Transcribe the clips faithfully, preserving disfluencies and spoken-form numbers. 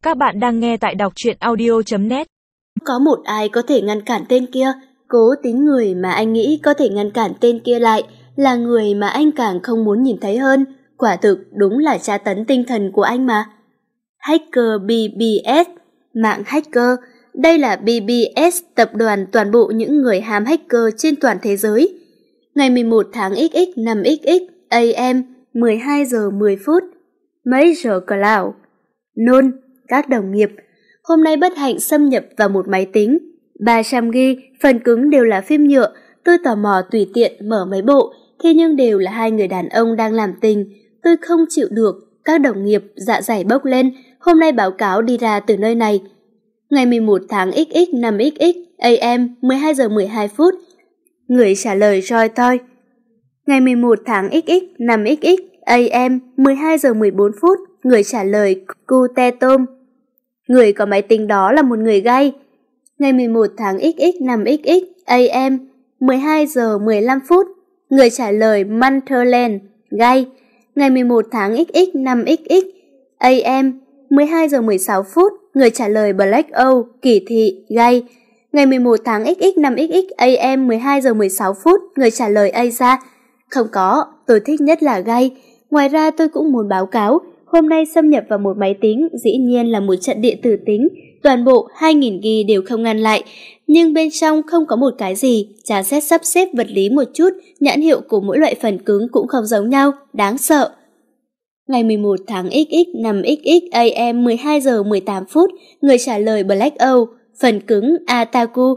Các bạn đang nghe tại đọc truyện audio chấm net. Có một ai có thể ngăn cản tên kia, cố tính người mà anh nghĩ có thể ngăn cản tên kia lại là người mà anh càng không muốn nhìn thấy hơn. Quả thực đúng là tra tấn tinh thần của anh mà. Hacker bê bê ét, mạng hacker. Đây là bê bê ét, tập đoàn toàn bộ những người ham hacker trên toàn thế giới. Ngày mười một tháng x x năm x x a m mười hai giờ mười phút. Major Cloud. Nôn, các đồng nghiệp. Hôm nay bất hạnh xâm nhập vào một máy tính. ba trăm gi ga bai, phần cứng đều là phim nhựa. Tôi tò mò tùy tiện mở mấy bộ, thế nhưng đều là hai người đàn ông đang làm tình. Tôi không chịu được, các đồng nghiệp dạ dày bốc lên. Hôm nay báo cáo đi ra từ nơi này. Ngày mười một tháng x x năm x x a m mười hai giờ mười hai phút. Người trả lời Roy Toy. Ngày mười một tháng x x năm x x a m mười hai giờ mười bốn phút. Người trả lời Cu Te Tôm. Người có máy tính đó là một người gay. Ngày mười một tháng x x năm x x a m mười hai giờ mười lăm phút. Người trả lời Munterland, gay. Ngày mười một tháng x x năm x x a m mười hai giờ mười sáu phút. Người trả lời Black O, Kỳ Thị, gay. Ngày mười một tháng x x năm x x a m mười hai giờ mười sáu phút. Người trả lời Aza. Không có, tôi thích nhất là gay. Ngoài ra tôi cũng muốn báo cáo, hôm nay xâm nhập vào một máy tính dĩ nhiên là một trận điện tử tính, toàn bộ hai nghìn gi ga bai đều không ngăn lại, nhưng bên trong không có một cái gì, tra xét sắp xếp vật lý một chút, nhãn hiệu của mỗi loại phần cứng cũng không giống nhau, đáng sợ. Ngày mười một tháng x x năm x x a m mười hai giờ mười tám phút, người trả lời Black O, phần cứng Ataku.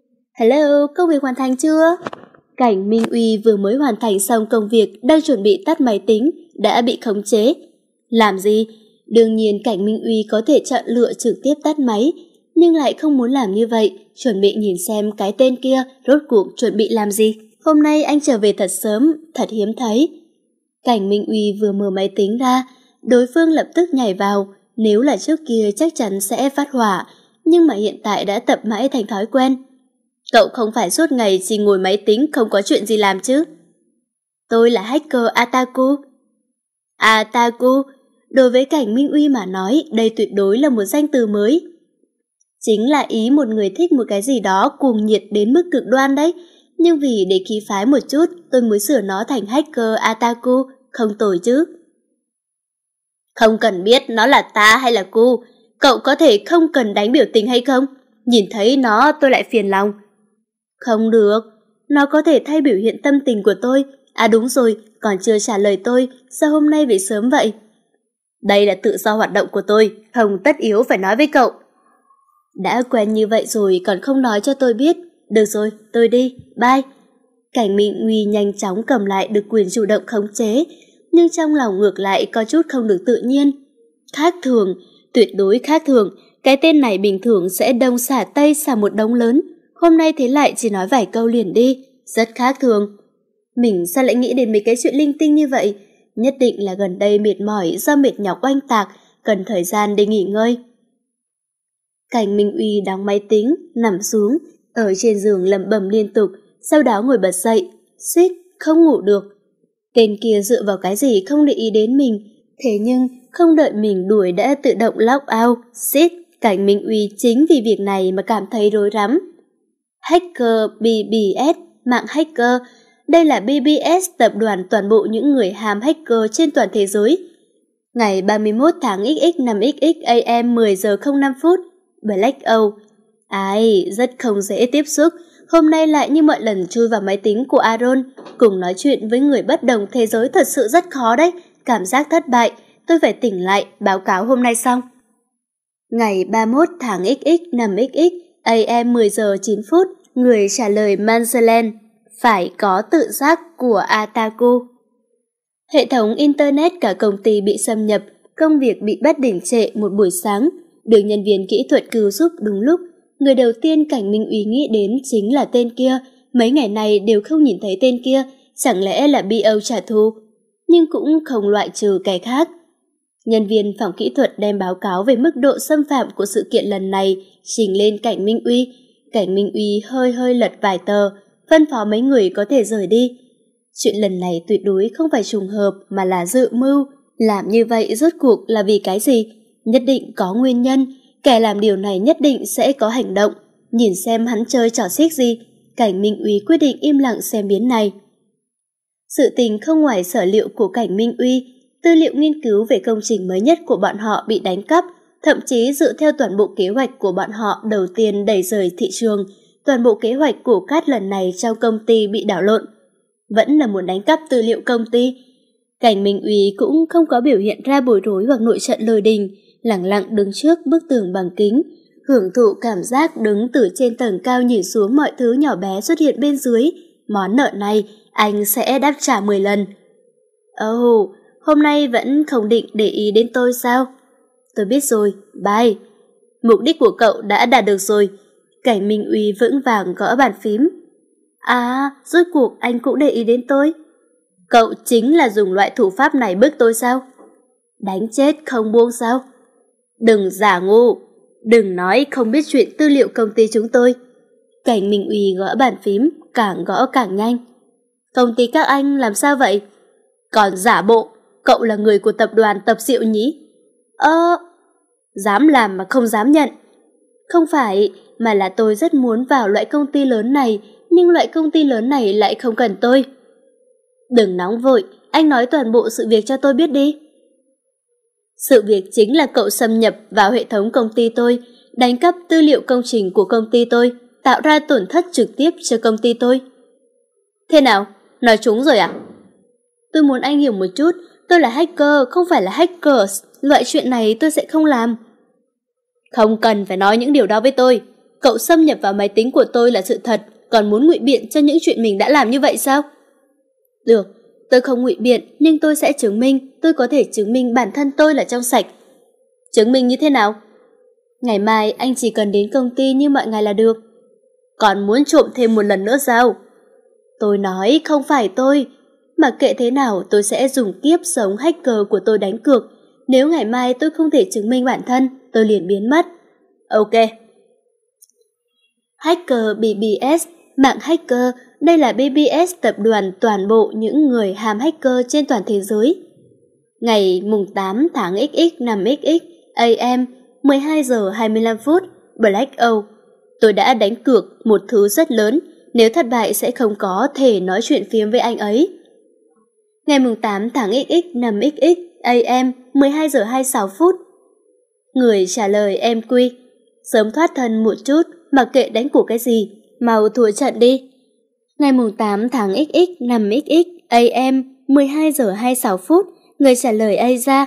Hello, công việc hoàn thành chưa? Cảnh Minh Uy vừa mới hoàn thành xong công việc, đang chuẩn bị tắt máy tính, đã bị khống chế. Làm gì? Đương nhiên Cảnh Minh Uy có thể chọn lựa trực tiếp tắt máy, nhưng lại không muốn làm như vậy, chuẩn bị nhìn xem cái tên kia rốt cuộc chuẩn bị làm gì. Hôm nay anh trở về thật sớm, thật hiếm thấy. Cảnh Minh Uy vừa mở máy tính ra, đối phương lập tức nhảy vào, nếu là trước kia chắc chắn sẽ phát hỏa, nhưng mà hiện tại đã tập mãi thành thói quen. Cậu không phải suốt ngày chỉ ngồi máy tính không có chuyện gì làm chứ? Tôi là hacker Ataku. Ataku, đối với Cảnh Minh Uy mà nói, đây tuyệt đối là một danh từ mới. Chính là ý một người thích một cái gì đó cuồng nhiệt đến mức cực đoan đấy, nhưng vì để khí phái một chút, tôi mới sửa nó thành hacker Ataku, không tồi chứ. Không cần biết nó là ta hay là cu, cậu có thể không cần đánh biểu tình hay không? Nhìn thấy nó tôi lại phiền lòng. Không được, nó có thể thay biểu hiện tâm tình của tôi. À đúng rồi, còn chưa trả lời tôi, sao hôm nay về sớm vậy? Đây là tự do hoạt động của tôi, không tất yếu phải nói với cậu. Đã quen như vậy rồi còn không nói cho tôi biết. Được rồi, tôi đi, bye. Cảnh Minh Uy nhanh chóng cầm lại được quyền chủ động khống chế, nhưng trong lòng ngược lại có chút không được tự nhiên. Khác thường, tuyệt đối khác thường, cái tên này bình thường sẽ đông xả tây xả một đống lớn, hôm nay thế lại chỉ nói vài câu liền đi, rất khác thường. Mình sao lại nghĩ đến mấy cái chuyện linh tinh như vậy? Nhất định là gần đây mệt mỏi do mệt nhọc oanh tạc, cần thời gian để nghỉ ngơi. Cảnh Minh Uy đóng máy tính, nằm xuống, ở trên giường lẩm bẩm liên tục, sau đó ngồi bật dậy, suýt, không ngủ được. Tên kia dựa vào cái gì không để ý đến mình, thế nhưng không đợi mình đuổi đã tự động log out, suýt, Cảnh Minh Uy chính vì việc này mà cảm thấy rối rắm. Hacker bê bê ét, mạng hacker. Đây là bê bê ét, tập đoàn toàn bộ những người ham hacker trên toàn thế giới. Ngày ba mươi mốt tháng x x năm x x a m mười giờ không năm phút. Black O. Ai, rất không dễ tiếp xúc. Hôm nay lại như mọi lần chui vào máy tính của Aaron. Cùng nói chuyện với người bất đồng thế giới thật sự rất khó đấy. Cảm giác thất bại. Tôi phải tỉnh lại, báo cáo hôm nay xong. Ngày ba mươi mốt tháng x x năm x x a m mười giờ chín phút. Người trả lời Manzeland. Phải có tự giác của Ataku. Hệ thống Internet cả công ty bị xâm nhập, công việc bị bắt đình trệ một buổi sáng, được nhân viên kỹ thuật cứu giúp đúng lúc. Người đầu tiên Cảnh Minh Uy nghĩ đến chính là tên kia, mấy ngày này đều không nhìn thấy tên kia, chẳng lẽ là bê o trả thù? Nhưng cũng không loại trừ cái khác. Nhân viên phòng kỹ thuật đem báo cáo về mức độ xâm phạm của sự kiện lần này trình lên Cảnh Minh Uy. Cảnh Minh Uy hơi hơi lật vài tờ, phân phó mấy người có thể rời đi. Chuyện lần này tuyệt đối không phải trùng hợp mà là dự mưu. Làm như vậy rốt cuộc là vì cái gì? Nhất định có nguyên nhân, kẻ làm điều này nhất định sẽ có hành động. Nhìn xem hắn chơi trò xiếc gì, Cảnh Minh Uy quyết định im lặng xem biến này. Sự tình không ngoài sở liệu của Cảnh Minh Uy, tư liệu nghiên cứu về công trình mới nhất của bọn họ bị đánh cắp, thậm chí dựa theo toàn bộ kế hoạch của bọn họ đầu tiên đẩy rời thị trường, toàn bộ kế hoạch của Cát lần này trong công ty bị đảo lộn. Vẫn là muốn đánh cắp tư liệu công ty. Cảnh Minh Uy cũng không có biểu hiện ra bối rối hoặc nội trận lôi đình, lẳng lặng đứng trước bức tường bằng kính, hưởng thụ cảm giác đứng từ trên tầng cao nhìn xuống mọi thứ nhỏ bé xuất hiện bên dưới. Món nợ này anh sẽ đáp trả mười lần. Ồ, oh, hôm nay vẫn không định để ý đến tôi sao? Tôi biết rồi, bye. Mục đích của cậu đã đạt được rồi. Cảnh Minh Uy vững vàng gõ bàn phím. À, rốt cuộc anh cũng để ý đến tôi. Cậu chính là dùng loại thủ pháp này bức tôi sao? Đánh chết không buông sao? Đừng giả ngu, đừng nói không biết chuyện tư liệu công ty chúng tôi. Cảnh Minh Uy gõ bàn phím, càng gõ càng nhanh. Công ty các anh làm sao vậy? Còn giả bộ, cậu là người của tập đoàn Tập Diệu nhỉ? Ơ, dám làm mà không dám nhận. Không phải, mà là tôi rất muốn vào loại công ty lớn này, nhưng loại công ty lớn này lại không cần tôi. Đừng nóng vội, anh nói toàn bộ sự việc cho tôi biết đi. Sự việc chính là cậu xâm nhập vào hệ thống công ty tôi, đánh cắp tư liệu công trình của công ty tôi, tạo ra tổn thất trực tiếp cho công ty tôi. Thế nào? Nói trúng rồi à? Tôi muốn anh hiểu một chút, tôi là hacker, không phải là hackers, loại chuyện này tôi sẽ không làm. Không cần phải nói những điều đó với tôi. Cậu xâm nhập vào máy tính của tôi là sự thật, còn muốn ngụy biện cho những chuyện mình đã làm như vậy sao? Được, tôi không ngụy biện, nhưng tôi sẽ chứng minh, tôi có thể chứng minh bản thân tôi là trong sạch. Chứng minh như thế nào? Ngày mai anh chỉ cần đến công ty như mọi ngày là được. Còn muốn trộm thêm một lần nữa sao? Tôi nói không phải tôi. Mà kệ thế nào tôi sẽ dùng kiếp sống hacker của tôi đánh cược. Nếu ngày mai tôi không thể chứng minh bản thân, tôi liền biến mất. Ok. Hacker bê bê ét, mạng hacker, đây là bê bê ét tập đoàn toàn bộ những người ham hacker trên toàn thế giới. Ngày mùng tám tháng ích ích năm ích ích a em mười hai giờ hai mươi lăm phút Black Oak. Tôi đã đánh cược một thứ rất lớn, nếu thất bại sẽ không có thể nói chuyện phiếm với anh ấy. Ngày mùng tám tháng ích ích năm ích ích a em mười hai giờ hai mươi sáu phút. Người trả lời em quy, sớm thoát thân một chút, mặc kệ đánh của cái gì, mau thua trận đi. Ngày mùng tám tháng ích ích năm ích ích a em mười hai giờ hai mươi sáu phút, người trả lời A ra.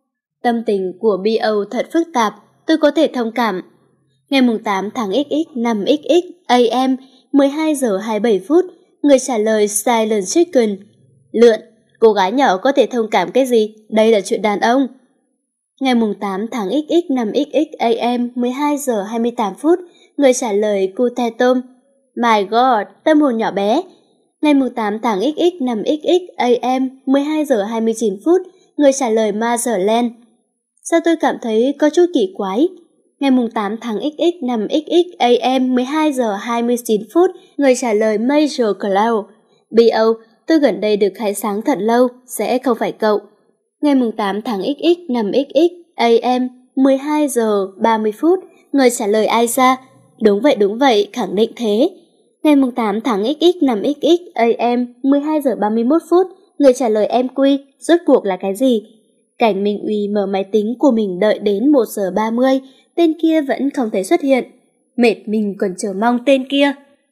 Tâm tình của bê ô thật phức tạp, tôi có thể thông cảm. Ngày mùng tám tháng ích ích năm ích ích a em mười hai giờ hai mươi bảy phút, người trả lời Silent Chicken. Lượn, cô gái nhỏ có thể thông cảm cái gì, đây là chuyện đàn ông. Ngày mùng tám tháng ích ích năm ích ích a em mười hai giờ hai mươi tám phút, người trả lời Cute Tom. My God, tâm hồn nhỏ bé. Ngày mùng tám tháng ích ích năm ích ích a em mười hai giờ hai mươi chín phút, người trả lời Motherland. Sao tôi cảm thấy có chút kỳ quái? Ngày mùng tám tháng ích ích năm ích ích a em mười hai giờ hai mươi chín phút, người trả lời Major Cloud. bê ô, tôi gần đây được khai sáng thật lâu, sẽ không phải cậu. Ngày mùng tám tháng ích ích năm ích ích a em mười hai giờ ba mươi phút, người trả lời Aiza. Đúng vậy đúng vậy, khẳng định thế. Ngày mùng tám tháng ích ích năm ích ích a em mười hai giờ ba mươi mốt phút, người trả lời em quy, rốt cuộc là cái gì? Cảnh Minh Uy mở máy tính của mình đợi đến một giờ ba mươi, tên kia vẫn không thấy xuất hiện. Mệt mình còn chờ mong tên kia.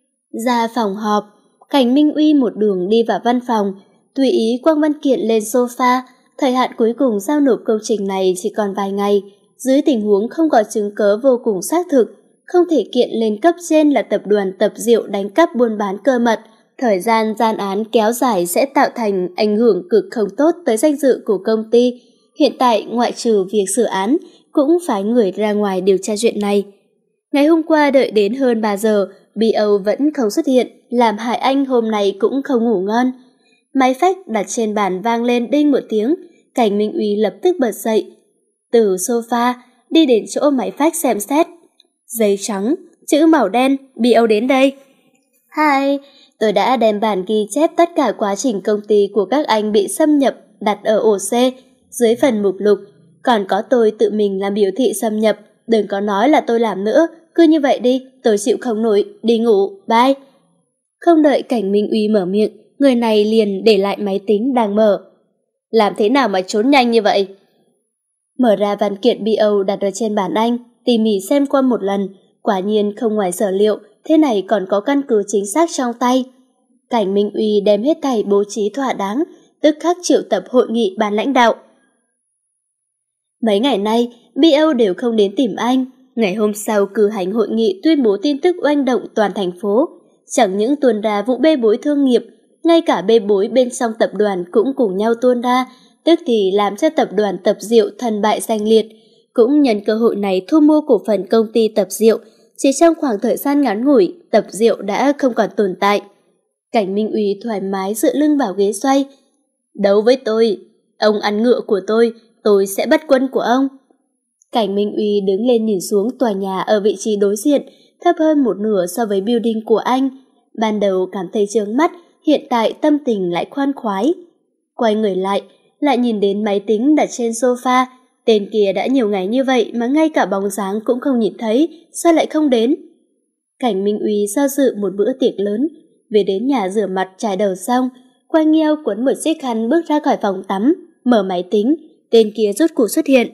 Ra phòng họp, Cảnh Minh Uy một đường đi vào văn phòng, tùy ý quăng văn kiện lên sofa. Thời hạn cuối cùng giao nộp công trình này chỉ còn vài ngày. Dưới tình huống không có chứng cớ vô cùng xác thực, không thể kiện lên cấp trên là tập đoàn Tập Diệu đánh cắp buôn bán cơ mật. Thời gian gian án kéo dài sẽ tạo thành ảnh hưởng cực không tốt tới danh dự của công ty. Hiện tại ngoại trừ việc xử án, cũng phái người ra ngoài điều tra chuyện này. Ngày hôm qua đợi đến hơn ba giờ, bê ô vẫn không xuất hiện, làm hại anh hôm nay cũng không ngủ ngon. Máy phách đặt trên bàn vang lên đinh một tiếng, Cảnh Minh Uy lập tức bật dậy. Từ sofa, đi đến chỗ máy phách xem xét. Giấy trắng, chữ màu đen, bê ô đến đây. Hi, tôi đã đem bản ghi chép tất cả quá trình công ty của các anh bị xâm nhập đặt ở ổ C, dưới phần mục lục. Còn có tôi tự mình làm biểu thị xâm nhập, đừng có nói là tôi làm nữa, cứ như vậy đi, tôi chịu không nổi, đi ngủ, bye. Không đợi Cảnh Minh Uy mở miệng, người này liền để lại máy tính đang mở. Làm thế nào mà trốn nhanh như vậy? Mở ra văn kiện bê o đặt ở trên bàn anh, tỉ mỉ xem qua một lần, quả nhiên không ngoài sở liệu, thế này còn có căn cứ chính xác trong tay. Cảnh Minh Uy đem hết thảy bố trí thỏa đáng, tức khắc triệu tập hội nghị ban lãnh đạo. Mấy ngày nay, bê o đều không đến tìm anh. Ngày hôm sau cử hành hội nghị tuyên bố tin tức oanh động toàn thành phố. Chẳng những tuôn ra vụ bê bối thương nghiệp, ngay cả bê bối bên trong tập đoàn cũng cùng nhau tuôn ra, tức thì làm cho tập đoàn Tập Diệu thân bại danh liệt. Cũng nhân cơ hội này thu mua cổ phần công ty Tập Diệu. Chỉ trong khoảng thời gian ngắn ngủi, Tập Diệu đã không còn tồn tại. Cảnh Minh Uy thoải mái dựa lưng vào ghế xoay. Đấu với tôi, ông ăn ngựa của tôi, tôi sẽ bắt quân của ông. Cảnh Minh Uy đứng lên nhìn xuống tòa nhà ở vị trí đối diện, thấp hơn một nửa so với building của anh. Ban đầu cảm thấy chướng mắt, hiện tại tâm tình lại khoan khoái. Quay người lại, lại nhìn đến máy tính đặt trên sofa. Tên kia đã nhiều ngày như vậy mà ngay cả bóng dáng cũng không nhìn thấy, sao lại không đến? Cảnh Minh Uy do dự một bữa tiệc lớn, về đến nhà rửa mặt chải đầu xong, quay nghêu quấn một chiếc khăn bước ra khỏi phòng tắm, mở máy tính, tên kia rốt cuộc xuất hiện.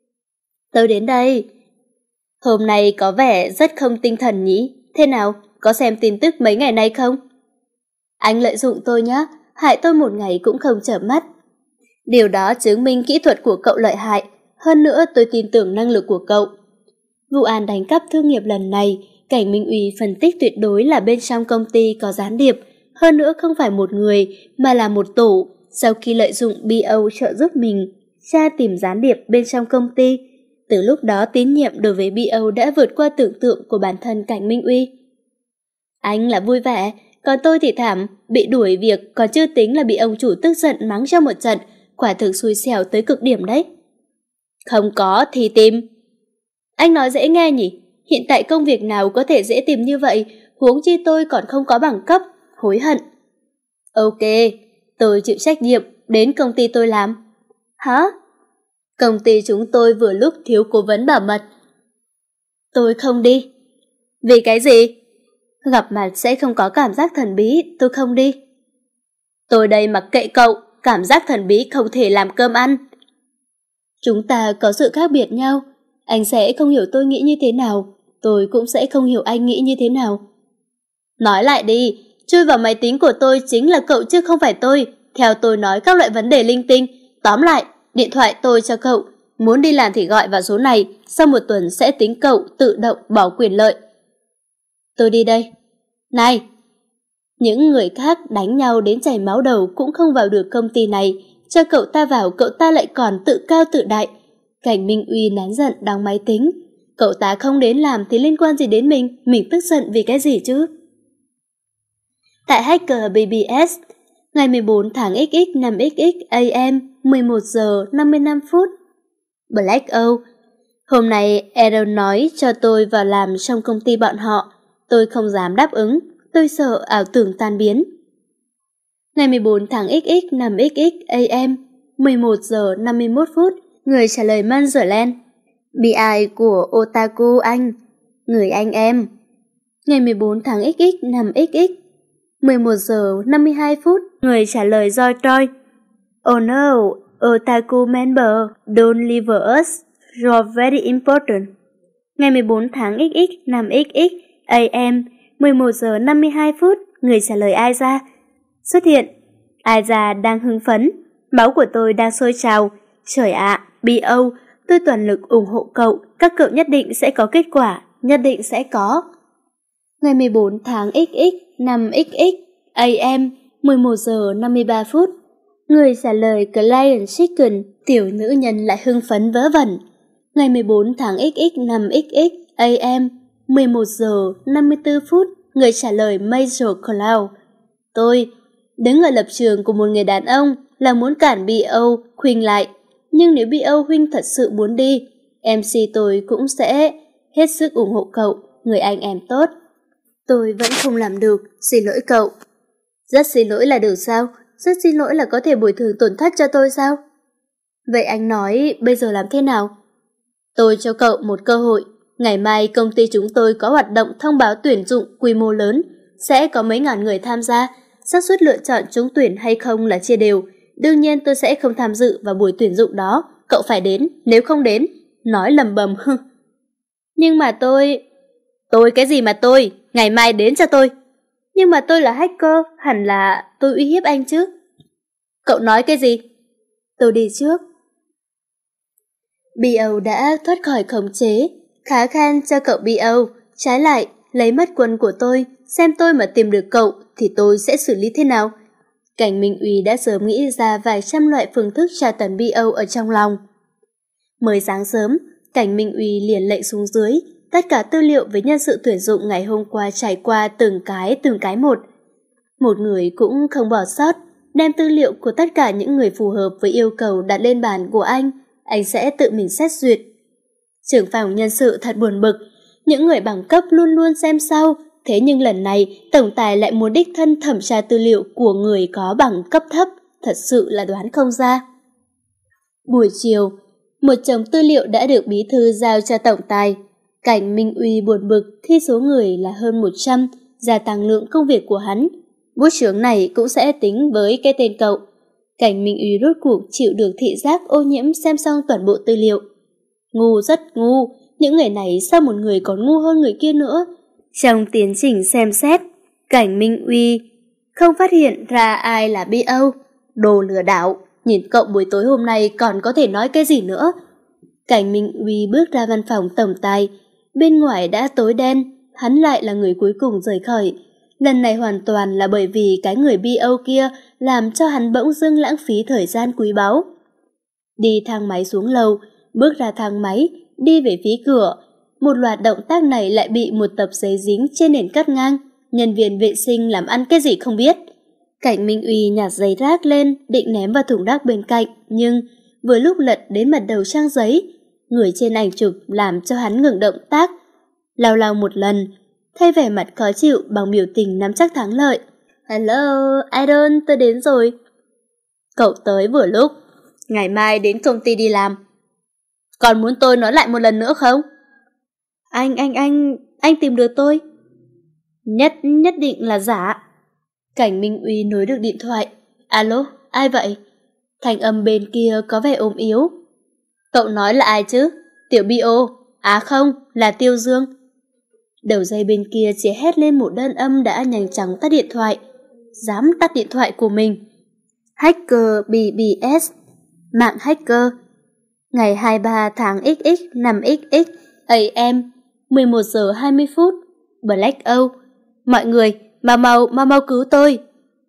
Tôi đến đây. Hôm nay có vẻ rất không tinh thần nhỉ? Thế nào, có xem tin tức mấy ngày nay không? Anh lợi dụng tôi nhé, hại tôi một ngày cũng không chợp mắt. Điều đó chứng minh kỹ thuật của cậu lợi hại, hơn nữa tôi tin tưởng năng lực của cậu. Vụ án đánh cắp thương nghiệp lần này, Cảnh Minh Uy phân tích tuyệt đối là bên trong công ty có gián điệp, hơn nữa không phải một người mà là một tổ. Sau khi lợi dụng bê o trợ giúp mình tra tìm gián điệp bên trong công ty, từ lúc đó tín nhiệm đối với bê o đã vượt qua tưởng tượng của bản thân Cảnh Minh Uy. Anh là vui vẻ, còn tôi thì thảm, bị đuổi việc còn chưa tính là bị ông chủ tức giận mắng cho một trận, quả thực xui xẻo tới cực điểm đấy. Không có thì tìm. Anh nói dễ nghe nhỉ, hiện tại công việc nào có thể dễ tìm như vậy, huống chi tôi còn không có bằng cấp, hối hận. Ok, tôi chịu trách nhiệm, đến công ty tôi làm. Hả? Công ty chúng tôi vừa lúc thiếu cố vấn bảo mật. Tôi không đi. Vì cái gì? Gặp mặt sẽ không có cảm giác thần bí, tôi không đi. Tôi đây mặc kệ cậu, cảm giác thần bí không thể làm cơm ăn. Chúng ta có sự khác biệt nhau, anh sẽ không hiểu tôi nghĩ như thế nào, tôi cũng sẽ không hiểu anh nghĩ như thế nào. Nói lại đi, chui vào máy tính của tôi chính là cậu chứ không phải tôi, theo tôi nói các loại vấn đề linh tinh. Tóm lại, điện thoại tôi cho cậu, muốn đi làm thì gọi vào số này, sau một tuần sẽ tính cậu tự động bỏ quyền lợi. Tôi đi đây. Này! Những người khác đánh nhau đến chảy máu đầu cũng không vào được công ty này, cho cậu ta vào cậu ta lại còn tự cao tự đại. Cảnh Minh Uy nén giận đóng máy tính. Cậu ta không đến làm thì liên quan gì đến mình, mình tức giận vì cái gì chứ? Tại Hacker bê bê ét, ngày mười bốn tháng x x năm x x a m mười một giờ năm mươi lăm phút. Black Oak. Hôm nay Aaron nói cho tôi vào làm trong công ty bọn họ. Tôi không dám đáp ứng, tôi sợ ảo tưởng tan biến. Ngày mười bốn tháng x x năm x x a m mười một giờ năm mươi mốt phút. Người trả lời Mangerland. Bi ai của Otaku Anh. Người anh em. Ngày mười bốn tháng x x năm x x mười một giờ năm mươi hai phút. Người trả lời Joy Troy. Oh no, Otaku member, don't leave us, you're very important. Ngày mười bốn tháng x x năm x x a m mười một giờ năm mươi hai phút. Người trả lời Aiza. Xuất hiện. Aiza đang hưng phấn. Máu của tôi đang sôi trào. Trời ạ, à, bê o, tôi toàn lực ủng hộ cậu. Các cậu nhất định sẽ có kết quả. Nhất định sẽ có. Ngày mười bốn tháng x x năm x x a m mười một giờ năm mươi ba phút. Người trả lời Client Chicken. Tiểu nữ nhân lại hưng phấn vớ vẩn. Ngày mười bốn tháng x x năm x x a m mười một giờ năm mươi tư phút. Người trả lời Major Cloud. Tôi đứng ở lập trường của một người đàn ông là muốn cản bê o Huynh lại. Nhưng nếu bê o Huynh thật sự muốn đi, em xê tôi cũng sẽ hết sức ủng hộ cậu, người anh em tốt. Tôi vẫn không làm được, xin lỗi cậu. Rất xin lỗi là được sao? Rất xin lỗi là có thể bồi thường tổn thất cho tôi sao? Vậy anh nói bây giờ làm thế nào? Tôi cho cậu một cơ hội. Ngày mai công ty chúng tôi có hoạt động thông báo tuyển dụng quy mô lớn, sẽ có mấy ngàn người tham gia. Xác suất lựa chọn trúng tuyển hay không là chia đều. Đương nhiên tôi sẽ không tham dự vào buổi tuyển dụng đó. Cậu phải đến, nếu không đến, nói lầm bầm. Nhưng mà tôi... Tôi cái gì mà tôi? Ngày mai đến cho tôi. Nhưng mà tôi là hacker, hẳn là tôi uy hiếp anh chứ. Cậu nói cái gì? Tôi đi trước. bê o đã thoát khỏi khống chế, khá khan cho cậu bê o. Trái lại, lấy mất quân của tôi, xem tôi mà tìm được cậu thì tôi sẽ xử lý thế nào. Cảnh Minh Uy đã sớm nghĩ ra vài trăm loại phương thức tra tấn bê o ở trong lòng. Mới sáng sớm, Cảnh Minh Uy liền lệnh xuống dưới, tất cả tư liệu về nhân sự tuyển dụng ngày hôm qua trải qua từng cái từng cái một. Một người cũng không bỏ sót, đem tư liệu của tất cả những người phù hợp với yêu cầu đặt lên bàn của anh, anh sẽ tự mình xét duyệt. Trưởng phòng nhân sự thật buồn bực, những người bằng cấp luôn luôn xem sau, thế nhưng lần này tổng tài lại muốn đích thân thẩm tra tư liệu của người có bằng cấp thấp, thật sự là đoán không ra. Buổi chiều, một chồng tư liệu đã được bí thư giao cho tổng tài. Cảnh Minh Uy buồn bực khi số người là hơn một trăm, gia tăng lượng công việc của hắn. Bút chướng này cũng sẽ tính với cái tên cậu. Cảnh Minh Uy rốt cuộc chịu được thị giác ô nhiễm xem xong toàn bộ tư liệu. Ngu rất ngu, những người này sao một người còn ngu hơn người kia nữa. Trong tiến trình xem xét, Cảnh Minh Uy không phát hiện ra ai là bê o. Đồ lừa đảo, nhìn cậu buổi tối hôm nay còn có thể nói cái gì nữa. Cảnh Minh Uy bước ra văn phòng tổng tài, bên ngoài đã tối đen, hắn lại là người cuối cùng rời khỏi. Lần này hoàn toàn là bởi vì cái người bê o kia làm cho hắn bỗng dưng lãng phí thời gian quý báu. Đi thang máy xuống lầu, bước ra thang máy, đi về phía cửa. Một loạt động tác này lại bị một tập giấy dính trên nền cắt ngang. Nhân viên vệ sinh làm ăn cái gì không biết. Cảnh Minh Uy nhặt giấy rác lên, định ném vào thùng rác bên cạnh, nhưng vừa lúc lật đến mặt đầu trang giấy, người trên ảnh chụp làm cho hắn ngừng động tác. Lau lau một lần, thay vẻ mặt khó chịu bằng biểu tình nắm chắc thắng lợi. Hello, Idol, tôi đến rồi. Cậu tới vừa lúc, ngày mai đến công ty đi làm. Còn muốn tôi nói lại một lần nữa không? Anh, anh, anh, anh tìm được tôi. Nhất, nhất định là giả. Cảnh Minh Uy nối được điện thoại. Alo, ai vậy? Thanh âm bên kia có vẻ ốm yếu. Cậu nói là ai chứ? Tiểu bê o. À không, là Tiêu Dương. Đầu dây bên kia chỉ hét lên một đơn âm đã nhanh chóng tắt điện thoại. Dám tắt điện thoại của mình. Hacker bê bê ét. Mạng hacker. Ngày hai mươi ba tháng ích ích năm ích ích a em mười một giờ hai mươi phút. Blackout. Mọi người, mau mau, mau mau cứu tôi.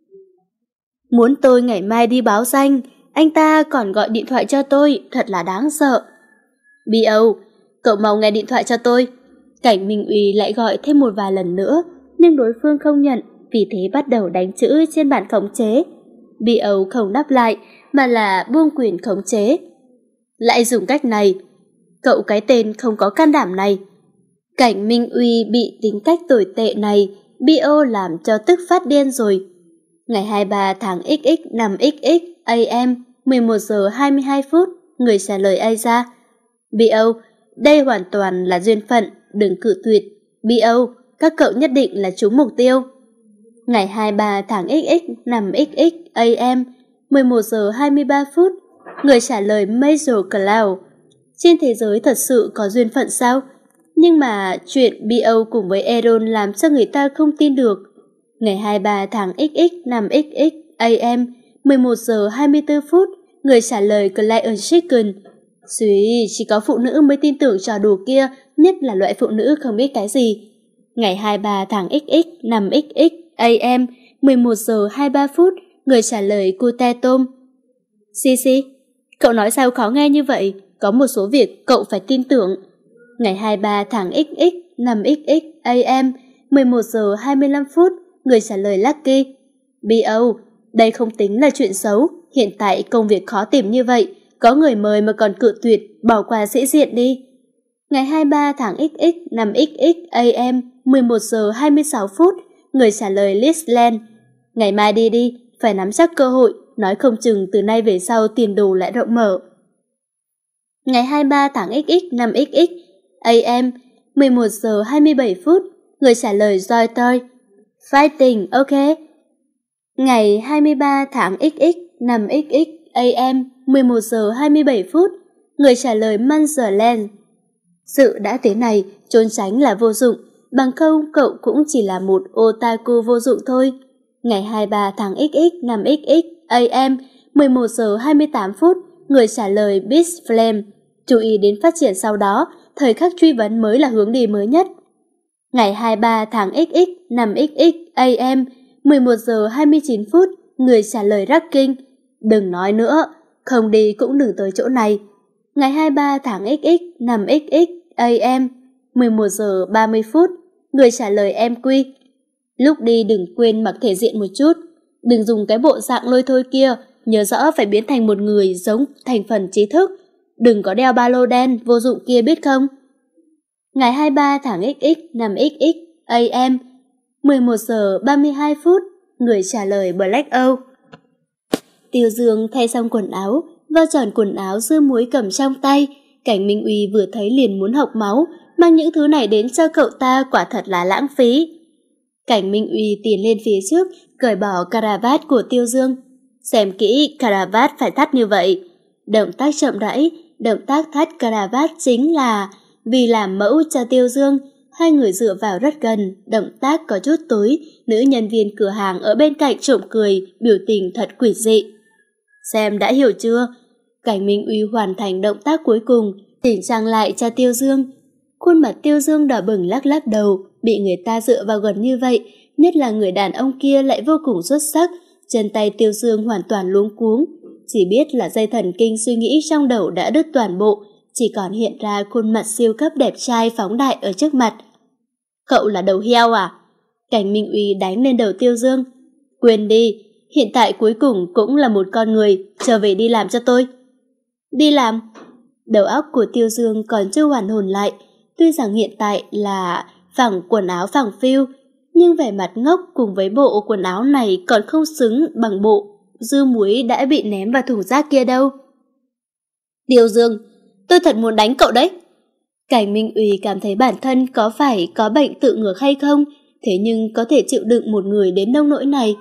Muốn tôi ngày mai đi báo danh, anh ta còn gọi điện thoại cho tôi, thật là đáng sợ. bê o, cậu mau nghe điện thoại cho tôi. Cảnh Minh Uy lại gọi thêm một vài lần nữa, nhưng đối phương không nhận, vì thế bắt đầu đánh chữ trên bàn khống chế. bê o không đáp lại, mà là buông quyền khống chế. Lại dùng cách này, cậu cái tên không có can đảm này. Cảnh Minh Uy bị tính cách tồi tệ này, bê o làm cho tức phát điên rồi. Ngày hai mươi ba tháng ích ích năm ích ích a em mười một giờ hai mươi hai phút, người trả lời ai ra? bê o, đây hoàn toàn là duyên phận, đừng cự tuyệt. bê o, các cậu nhất định là trúng mục tiêu. Ngày hai mươi ba tháng ích ích năm ích ích a em mười một giờ hai mươi ba phút, người trả lời Major Cloud. Trên thế giới thật sự có duyên phận sao? Nhưng mà chuyện bê o cùng với Aaron làm cho người ta không tin được. Ngày hai mươi ba tháng ích ích năm ích ích a em mười một giờ hai mươi tư phút, người trả lời Client Chicken. Suy, chỉ có phụ nữ mới tin tưởng trò đùa kia, nhất là loại phụ nữ không biết cái gì. Ngày hai mươi ba tháng ích ích năm ích ích a em mười một giờ hai mươi ba phút, người trả lời Cute Tom. Sisi, cậu nói sao khó nghe như vậy? Có một số việc cậu phải tin tưởng. Ngày hai mươi ba tháng ích ích năm ích ích a em mười một giờ hai mươi lăm phút, người trả lời Lucky. bê o, đây không tính là chuyện xấu. Hiện tại công việc khó tìm như vậy, có người mời mà còn cự tuyệt, bỏ qua sĩ diện đi. Ngày hai mươi ba tháng ích ích năm ích ích a em mười một giờ hai mươi sáu phút, người trả lời Lizland. Ngày mai đi đi, phải nắm chắc cơ hội, nói không chừng từ nay về sau tiền đồ lại rộng mở. Ngày hai mươi ba tháng xx năm xx a m mười một giờ hai mươi bảy phút, người trả lời Joy Toy. Fighting, ok. Ngày hai mươi ba tháng xx năm xx a m mười một giờ hai mươi bảy phút, người trả lời Manzerland. Sự đã thế này, trốn tránh là vô dụng, bằng không cậu cũng chỉ là một otaku vô dụng thôi. Ngày hai mươi ba tháng xx năm xx a m mười một giờ hai mươi tám phút, người trả lời Beast Flame. Chú ý đến phát triển sau đó, thời khắc truy vấn mới là hướng đi mới nhất. Ngày hai mươi ba tháng xx năm xx a m mười một giờ hai mươi chín phút, người trả lời Racking. Đừng nói nữa, không đi cũng đừng tới chỗ này. Ngày hai mươi ba tháng xx năm xx a m mười một giờ ba mươi phút, người trả lời em quy. Lúc đi đừng quên mặc thể diện một chút, đừng dùng cái bộ dạng lôi thôi kia, nhớ rõ phải biến thành một người giống thành phần trí thức, đừng có đeo ba lô đen vô dụng kia biết không. Ngày hai mươi ba tháng xx năm xx a m mười một giờ ba mươi hai phút, người trả lời Black O. Tiêu Dương thay xong quần áo, vào tròn quần áo dưa muối cầm trong tay. Cảnh Minh Uy vừa thấy liền muốn hộc máu, mang những thứ này đến cho cậu ta quả thật là lãng phí. Cảnh Minh Uy tiến lên phía trước, cởi bỏ caravat của Tiêu Dương. Xem kỹ, caravat phải thắt như vậy. Động tác chậm rãi, động tác thắt caravat chính là vì làm mẫu cho Tiêu Dương. Hai người dựa vào rất gần, động tác có chút tối, nữ nhân viên cửa hàng ở bên cạnh trộm cười, biểu tình thật quỷ dị. Xem đã hiểu chưa? Cảnh Minh Uy hoàn thành động tác cuối cùng, chỉnh trang lại cho Tiêu Dương. Khuôn mặt Tiêu Dương đỏ bừng lắc lắc đầu, bị người ta dựa vào gần như vậy, nhất là người đàn ông kia lại vô cùng xuất sắc, chân tay Tiêu Dương hoàn toàn luống cuống. Chỉ biết là dây thần kinh suy nghĩ trong đầu đã đứt toàn bộ, chỉ còn hiện ra khuôn mặt siêu cấp đẹp trai phóng đại ở trước mặt. Cậu là đầu heo à? Cảnh Minh Uy đánh lên đầu Tiêu Dương. Quên đi, hiện tại cuối cùng cũng là một con người, trở về đi làm cho tôi. Đi làm? Đầu óc của Tiêu Dương còn chưa hoàn hồn lại, tuy rằng hiện tại là phẳng quần áo phẳng phiu, nhưng vẻ mặt ngốc cùng với bộ quần áo này còn không xứng bằng bộ dưa muối đã bị ném vào thùng rác kia đâu. Tiêu Dương, tôi thật muốn đánh cậu đấy. Cảnh Minh Uy cảm thấy bản thân có phải có bệnh tự ngược hay không, thế nhưng có thể chịu đựng một người đến nông nỗi này.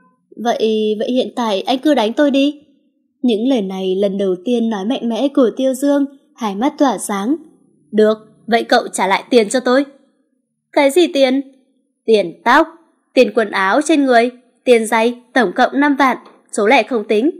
Vậy, vậy hiện tại anh cứ đánh tôi đi. Những lời này lần đầu tiên nói mạnh mẽ của Tiêu Dương, hai mắt tỏa sáng. Được, vậy cậu trả lại tiền cho tôi. Cái gì tiền? Tiền tóc, tiền quần áo trên người, tiền giày, tổng cộng năm vạn, số lẻ không tính.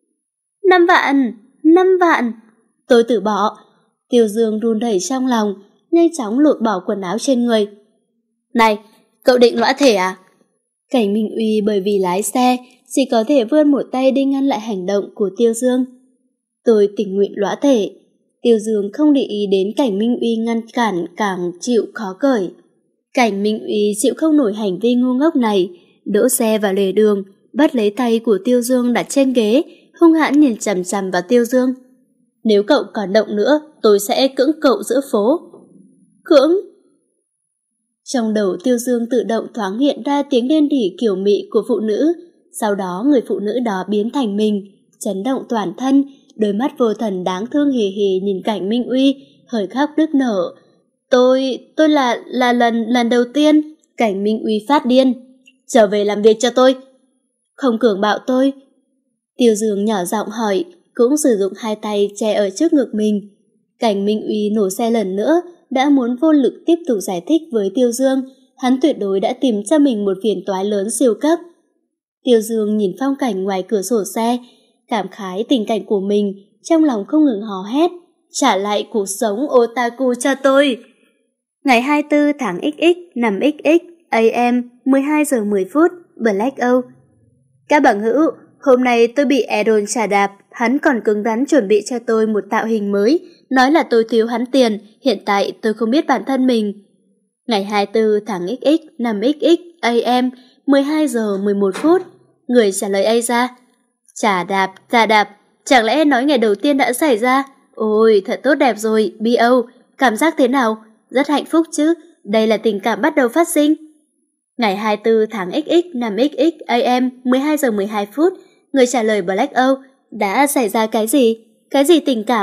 năm vạn, năm vạn. Tôi từ bỏ. Tiêu Dương run rẩy trong lòng, nhanh chóng lột bỏ quần áo trên người. Này, cậu định lõa thể à? Cảnh Minh Uy bởi vì lái xe, chỉ có thể vươn một tay đi ngăn lại hành động của Tiêu Dương. Tôi tình nguyện lõa thể. Tiêu Dương không để ý đến Cảnh Minh Uy ngăn cản càng chịu khó cởi. Cảnh Minh Uy chịu không nổi hành vi ngu ngốc này, đỗ xe vào lề đường, bắt lấy tay của Tiêu Dương đặt trên ghế, hung hãn nhìn chằm chằm vào Tiêu Dương. Nếu cậu còn động nữa, tôi sẽ cưỡng cậu giữa phố. Cưỡng? Trong đầu Tiêu Dương tự động thoáng hiện ra tiếng đen đỉ kiểu mị của phụ nữ, sau đó người phụ nữ đó biến thành mình, chấn động toàn thân, đôi mắt vô thần đáng thương hề hề nhìn Cảnh Minh Uy, hơi khóc nức nở. Tôi, tôi là, là lần, lần đầu tiên. Cảnh Minh Uy phát điên. Trở về làm việc cho tôi. Không cường bạo tôi. Tiêu Dương nhỏ giọng hỏi, cũng sử dụng hai tay che ở trước ngực mình. Cảnh Minh Uy nổ xe lần nữa, đã muốn vô lực tiếp tục giải thích với Tiêu Dương, hắn tuyệt đối đã tìm cho mình một phiền toái lớn siêu cấp. Tiêu Dương nhìn phong cảnh ngoài cửa sổ xe, cảm khái tình cảnh của mình, trong lòng không ngừng hò hét, trả lại cuộc sống otaku cho tôi. Ngày hai mươi tư tháng xx năm xx a m mười hai giờ mười phút, Black O. Các bằng hữu, hôm nay tôi bị Aaron trả đạp, hắn còn cứng rắn chuẩn bị cho tôi một tạo hình mới, nói là tôi thiếu hắn tiền, hiện tại tôi không biết bản thân mình. Ngày hai mươi tư tháng xx năm xx a m mười hai giờ mười một phút, người trả lời A ra. Trả đạp, trả đạp, chẳng lẽ nói ngày đầu tiên đã xảy ra? Ôi, thật tốt đẹp rồi, bê o, cảm giác thế nào? Rất hạnh phúc chứ, đây là tình cảm bắt đầu phát sinh. Ngày hai mươi tư tháng xx năm xx a m mười hai giờ mười hai phút, người trả lời Black O. Đã xảy ra cái gì? Cái gì tình cảm?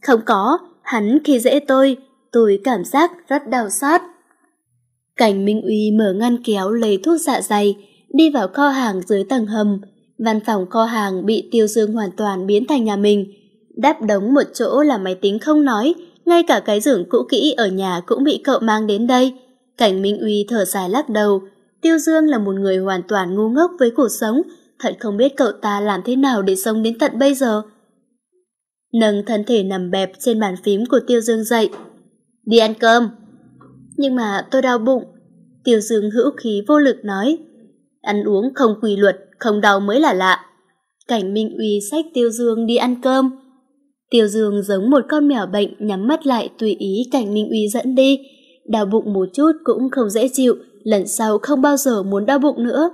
Không có, hắn khi dễ tôi, tôi cảm giác rất đau xót. Cảnh Minh Uy mở ngăn kéo lấy thuốc dạ dày, đi vào kho hàng dưới tầng hầm. Văn phòng kho hàng bị Tiêu Dương hoàn toàn biến thành nhà mình. Đáp đống một chỗ là máy tính không nói, ngay cả cái giường cũ kỹ ở nhà cũng bị cậu mang đến đây. Cảnh Minh Uy thở dài lắc đầu. Tiêu Dương là một người hoàn toàn ngu ngốc với cuộc sống, thật không biết cậu ta làm thế nào để sống đến tận bây giờ. Nâng thân thể nằm bẹp trên bàn phím của Tiêu Dương dậy. Đi ăn cơm. Nhưng mà tôi đau bụng. Tiêu Dương hữu khí vô lực nói. Ăn uống không quy luật, không đau mới là lạ. Cảnh Minh Uy xách Tiêu Dương đi ăn cơm. Tiêu Dương giống một con mèo bệnh nhắm mắt lại tùy ý Cảnh Minh Uy dẫn đi. Đau bụng một chút cũng không dễ chịu, lần sau không bao giờ muốn đau bụng nữa.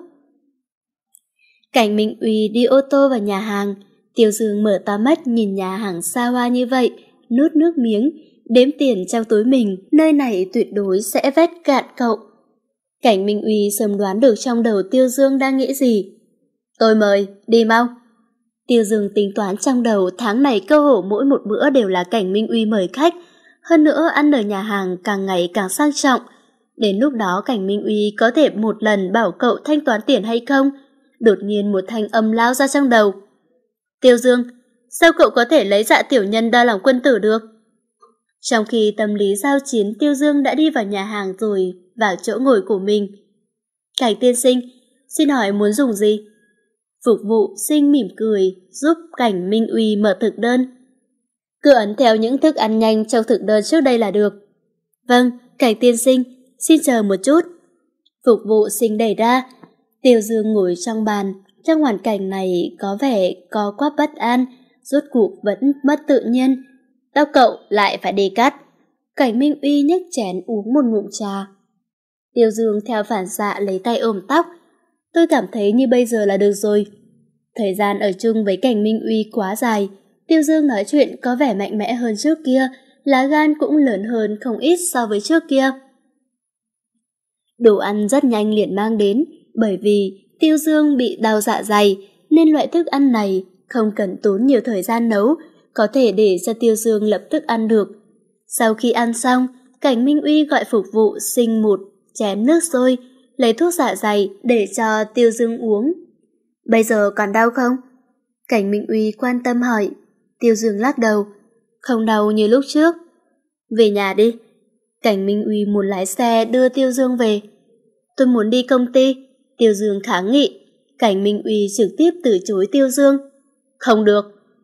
Cảnh Minh Uy đi ô tô vào nhà hàng. Tiêu Dương mở to mắt nhìn nhà hàng xa hoa như vậy, nuốt nước miếng, đếm tiền trong túi mình, nơi này tuyệt đối sẽ vét cạn cậu. Cảnh Minh Uy sớm đoán được trong đầu Tiêu Dương đang nghĩ gì. Tôi mời, đi mau. Tiêu Dương tính toán trong đầu tháng này cơ hồ mỗi một bữa đều là Cảnh Minh Uy mời khách, hơn nữa ăn ở nhà hàng càng ngày càng sang trọng. Đến lúc đó Cảnh Minh Uy có thể một lần bảo cậu thanh toán tiền hay không? Đột nhiên một thanh âm lao ra trong đầu. Tiêu Dương, sao cậu có thể lấy Dạ tiểu nhân đo lòng quân tử được? Trong khi tâm lý giao chiến, Tiêu Dương đã đi vào nhà hàng rồi vào chỗ ngồi của mình. Cảnh tiên sinh, xin hỏi muốn dùng gì? Phục vụ sinh mỉm cười giúp Cảnh Minh Uy mở thực đơn. Cứ ấn theo những thức ăn nhanh trong thực đơn trước đây là được. Vâng, Cảnh tiên sinh, xin chờ một chút. Phục vụ sinh đẩy ra. Tiêu Dương ngồi trong bàn. Trong hoàn cảnh này có vẻ có quá bất an, rốt cuộc vẫn mất tự nhiên. Tao cậu lại phải đi cắt. Cảnh Minh Uy nhấc chén uống một ngụm trà. Tiêu Dương theo phản xạ lấy tay ôm tóc. Tôi cảm thấy như bây giờ là được rồi. Thời gian ở chung với Cảnh Minh Uy quá dài. Tiêu Dương nói chuyện có vẻ mạnh mẽ hơn trước kia, lá gan cũng lớn hơn không ít so với trước kia. Đồ ăn rất nhanh liền mang đến, bởi vì Tiêu Dương bị đau dạ dày nên loại thức ăn này không cần tốn nhiều thời gian nấu, có thể để cho Tiêu Dương lập tức ăn được. Sau khi ăn xong, Cảnh Minh Uy gọi phục vụ sinh một chén nước sôi, lấy thuốc dạ dày để cho Tiêu Dương uống. Bây giờ còn đau không? Cảnh Minh Uy quan tâm hỏi. Tiêu Dương lắc đầu. Không đau như lúc trước. Về nhà đi. Cảnh Minh Uy muốn lái xe đưa Tiêu Dương về. Tôi muốn đi công ty. Tiêu Dương kháng nghị. Cảnh Minh Uy trực tiếp từ chối Tiêu Dương. Không được.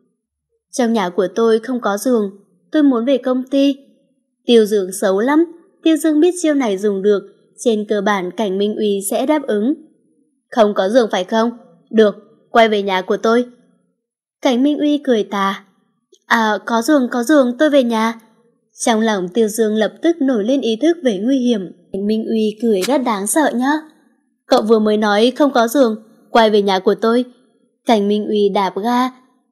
Trong nhà của tôi không có giường. Tôi muốn về công ty. Tiêu Dương xấu lắm. Tiêu Dương biết chiêu này dùng được. Trên cơ bản Cảnh Minh Uy sẽ đáp ứng. Không có giường phải không? Được, quay về nhà của tôi. Cảnh Minh Uy cười tà. À, có giường, có giường, tôi về nhà. Trong lòng Tiêu Dương lập tức nổi lên ý thức về nguy hiểm. Cảnh Minh Uy cười rất đáng sợ nhá. Cậu vừa mới nói không có giường, quay về nhà của tôi. Cảnh Minh Uy đạp ga,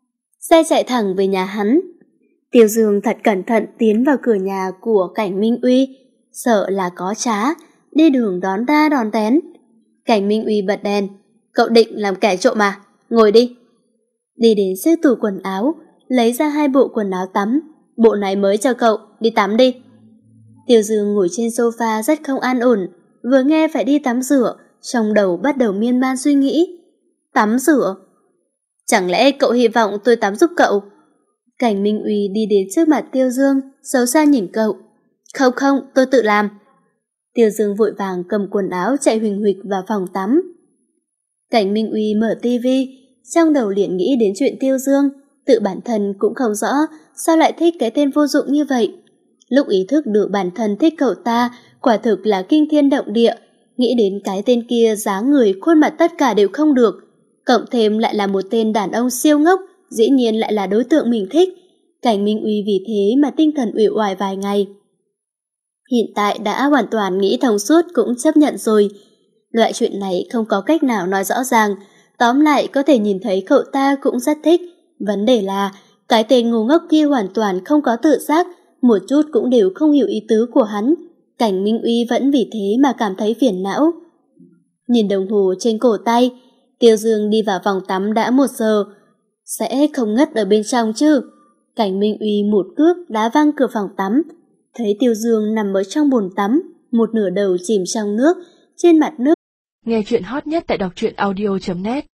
xe chạy thẳng về nhà hắn. Tiêu Dương thật cẩn thận tiến vào cửa nhà của Cảnh Minh Uy, sợ là có trá, đi đường đón ra đón tén. Cảnh Minh Uy bật đèn. Cậu định làm kẻ trộm à? Ngồi đi. Đi đến chiếc tủ quần áo, lấy ra hai bộ quần áo tắm. Bộ này mới cho cậu, đi tắm đi. Tiêu Dương ngồi trên sofa rất không an ổn, vừa nghe phải đi tắm rửa, trong đầu bắt đầu miên man suy nghĩ. Tắm rửa? Chẳng lẽ cậu hy vọng tôi tắm giúp cậu? Cảnh Minh Uy đi đến trước mặt Tiêu Dương, xấu xa nhìn cậu. Không không, tôi tự làm. Tiêu Dương vội vàng cầm quần áo chạy huỳnh huỵch vào phòng tắm. Cảnh Minh Uy mở tivi, trong đầu liền nghĩ đến chuyện Tiêu Dương, tự bản thân cũng không rõ sao lại thích cái tên vô dụng như vậy. Lúc ý thức được bản thân thích cậu ta, quả thực là kinh thiên động địa, nghĩ đến cái tên kia dáng người khuôn mặt tất cả đều không được, cộng thêm lại là một tên đàn ông siêu ngốc, dĩ nhiên lại là đối tượng mình thích. Cảnh Minh Uy vì thế mà tinh thần uể oải vài ngày. Hiện tại đã hoàn toàn nghĩ thông suốt cũng chấp nhận rồi. Loại chuyện này không có cách nào nói rõ ràng, tóm lại có thể nhìn thấy cậu ta cũng rất thích. Vấn đề là, cái tên ngu ngốc kia hoàn toàn không có tự giác, một chút cũng đều không hiểu ý tứ của hắn. Cảnh Minh Uy vẫn vì thế mà cảm thấy phiền não. Nhìn đồng hồ trên cổ tay, Tiêu Dương đi vào phòng tắm đã một giờ. Sẽ không ngất ở bên trong chứ? Cảnh Minh Uy một cước đá văng cửa phòng tắm, thấy Tiêu Dương nằm ở trong bồn tắm, một nửa đầu chìm trong nước, trên mặt nước. Nghe chuyện hot nhất tại đọc truyện audio chấm net